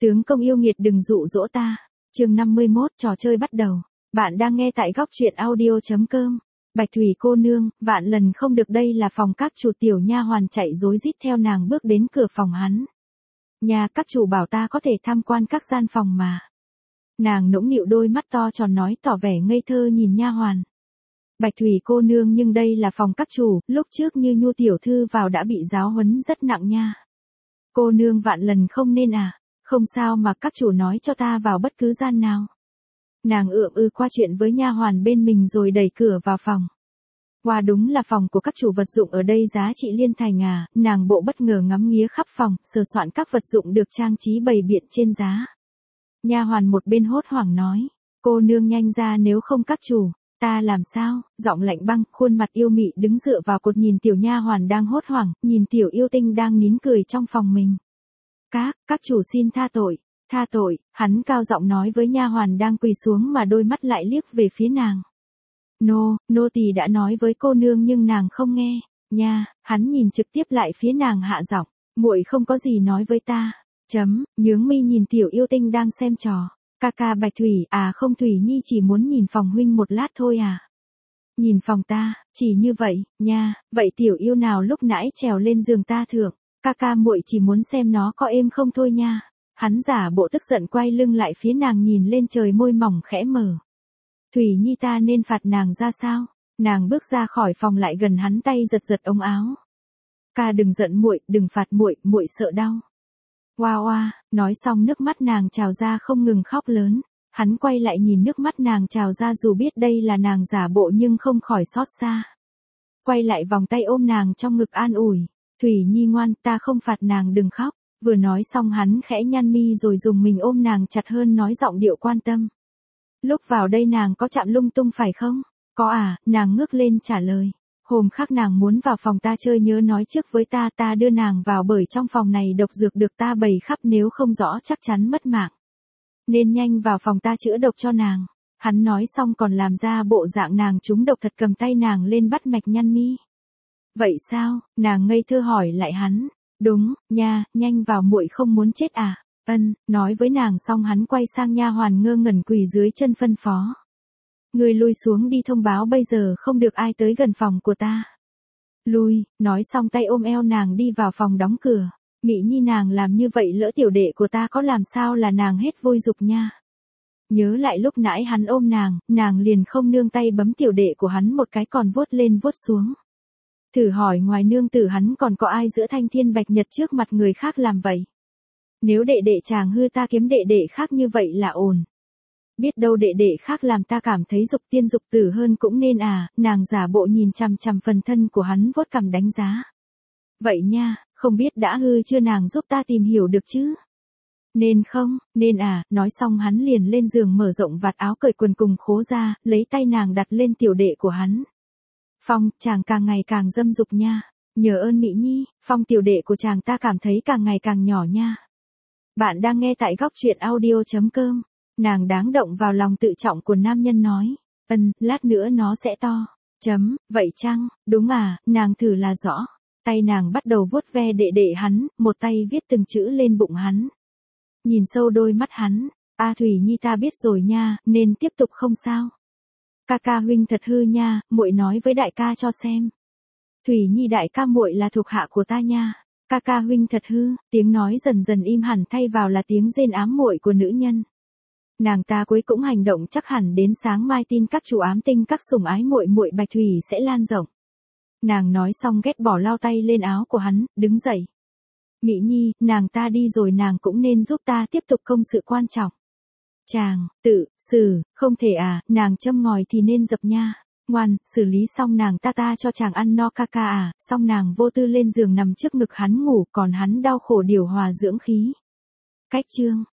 Tướng công yêu nghiệt đừng dụ dỗ ta. Chương 51 trò chơi bắt đầu. Bạn đang nghe tại góc truyện audio.com. Bạch Thủy cô nương, vạn lần không được, đây là phòng các chủ. Tiểu nha hoàn chạy rối rít theo nàng bước đến cửa phòng hắn. Nhà các chủ bảo ta có thể tham quan các gian phòng mà. Nàng nũng nịu đôi mắt to tròn nói, tỏ vẻ ngây thơ nhìn nha hoàn. Bạch Thủy cô nương, nhưng đây là phòng các chủ, lúc trước như Nhu tiểu thư vào đã bị giáo huấn rất nặng nha. Cô nương vạn lần không nên à. Không sao mà, các chủ nói cho ta vào bất cứ gian nào. Nàng qua chuyện với nha hoàn bên mình rồi đẩy cửa vào phòng. Wow, đúng là phòng của các chủ, vật dụng ở đây giá trị liên thành à. Nàng bộ bất ngờ ngắm nghía khắp phòng, sờ soạn các vật dụng được trang trí bày biện trên giá. Nha hoàn một bên hốt hoảng nói, cô nương nhanh ra, nếu không các chủ, ta làm sao? Giọng lạnh băng, khuôn mặt yêu mị đứng dựa vào cột nhìn tiểu nha hoàn đang hốt hoảng, nhìn tiểu yêu tinh đang nín cười trong phòng mình. Các chủ xin tha tội, hắn cao giọng nói với nha hoàn đang quỳ xuống mà đôi mắt lại liếc về phía nàng. Nô tỳ đã nói với cô nương nhưng nàng không nghe, nha, hắn nhìn trực tiếp lại phía nàng hạ giọng, muội không có gì nói với ta, nhướng mi nhìn tiểu yêu tinh đang xem trò, ca Bạch Thủy, à không, Thủy Nhi chỉ muốn nhìn phòng huynh một lát thôi à. Nhìn phòng ta, chỉ như vậy, nha, vậy tiểu yêu nào lúc nãy trèo lên giường ta thượng. Ca muội chỉ muốn xem nó có êm không thôi nha. Hắn giả bộ tức giận quay lưng lại phía nàng nhìn lên trời, môi mỏng khẽ mở. Thủy Nhi, ta nên phạt nàng ra sao? Nàng bước ra khỏi phòng lại gần hắn, tay giật ống áo. Ca đừng giận muội, đừng phạt muội, muội sợ đau. Wow, nói xong nước mắt nàng trào ra không ngừng khóc lớn. Hắn quay lại nhìn nước mắt nàng trào ra, dù biết đây là nàng giả bộ nhưng không khỏi xót xa. Quay lại vòng tay ôm nàng trong ngực an ủi. Thủy Nhi ngoan, ta không phạt nàng, đừng khóc. Vừa nói xong hắn khẽ nhăn mi rồi dùng mình ôm nàng chặt hơn, nói giọng điệu quan tâm. Lúc vào đây nàng có chạm lung tung phải không? Có à, nàng ngước lên trả lời. Hôm khác nàng muốn vào phòng ta chơi, nhớ nói trước với ta, ta đưa nàng vào, bởi trong phòng này độc dược được ta bày khắp, nếu không rõ chắc chắn mất mạng. Nên nhanh vào phòng ta chữa độc cho nàng. Hắn nói xong còn làm ra bộ dạng nàng trúng độc thật, cầm tay nàng lên bắt mạch nhăn mi. Vậy sao? Nàng ngây thơ hỏi lại hắn. Đúng, nha, nhanh vào, muội không muốn chết à? Ân, nói với nàng xong hắn quay sang nha hoàn ngơ ngẩn quỳ dưới chân phân phó. Người lui xuống đi, thông báo bây giờ không được ai tới gần phòng của ta. Lui, nói xong tay ôm eo nàng đi vào phòng đóng cửa. Mị Nhi, nàng làm như vậy lỡ tiểu đệ của ta có làm sao là nàng hết vui dục nha. Nhớ lại lúc nãy hắn ôm nàng liền không nương tay bấm tiểu đệ của hắn một cái, còn vuốt lên vuốt xuống. Thử hỏi ngoài nương tử hắn còn có ai giữa thanh thiên bạch nhật trước mặt người khác làm vậy? Nếu đệ đệ chàng hư, ta kiếm đệ đệ khác như vậy là ổn. Biết đâu đệ đệ khác làm ta cảm thấy dục tiên dục tử hơn cũng nên à. Nàng giả bộ nhìn chằm chằm phần thân của hắn, vuốt cằm đánh giá. Vậy nha, không biết đã hư chưa, nàng giúp ta tìm hiểu được chứ? Nên không, nên à. Nói xong hắn liền lên giường mở rộng vạt áo, cởi quần cùng khố ra, lấy tay nàng đặt lên tiểu đệ của hắn. Phong, chàng càng ngày càng dâm dục nha. Nhờ ơn Mỹ Nhi, Phong tiểu đệ của chàng ta cảm thấy càng ngày càng nhỏ nha. Bạn đang nghe tại góc truyện audio.com. Nàng đáng động vào lòng tự trọng của nam nhân nói. Lát nữa nó sẽ to. Vậy chăng, đúng à, nàng thử là rõ. Tay nàng bắt đầu vuốt ve đệ đệ hắn, một tay viết từng chữ lên bụng hắn. Nhìn sâu đôi mắt hắn. Thủy Nhi, ta biết rồi nha, nên tiếp tục không sao? Ca huynh thật hư nha, muội nói với đại ca cho xem. Thủy Nhi, đại ca muội là thuộc hạ của ta nha. Ca huynh thật hư. Tiếng nói dần dần im hẳn, thay vào là tiếng rên ám muội của nữ nhân. Nàng ta cuối cũng hành động, chắc hẳn đến sáng mai tin các chủ ám tinh các sủng ái muội Bạch Thủy sẽ lan rộng. Nàng nói xong ghét bỏ lau tay lên áo của hắn, đứng dậy. Mỹ Nhi, nàng ta đi rồi, nàng cũng nên giúp ta tiếp tục công sự quan trọng. Chàng, không thể à, nàng châm ngòi thì nên dập nha. Ngoan, xử lý xong nàng ta cho chàng ăn no ca à. Xong nàng vô tư lên giường nằm trước ngực hắn ngủ, còn hắn đau khổ điều hòa dưỡng khí. Cách chương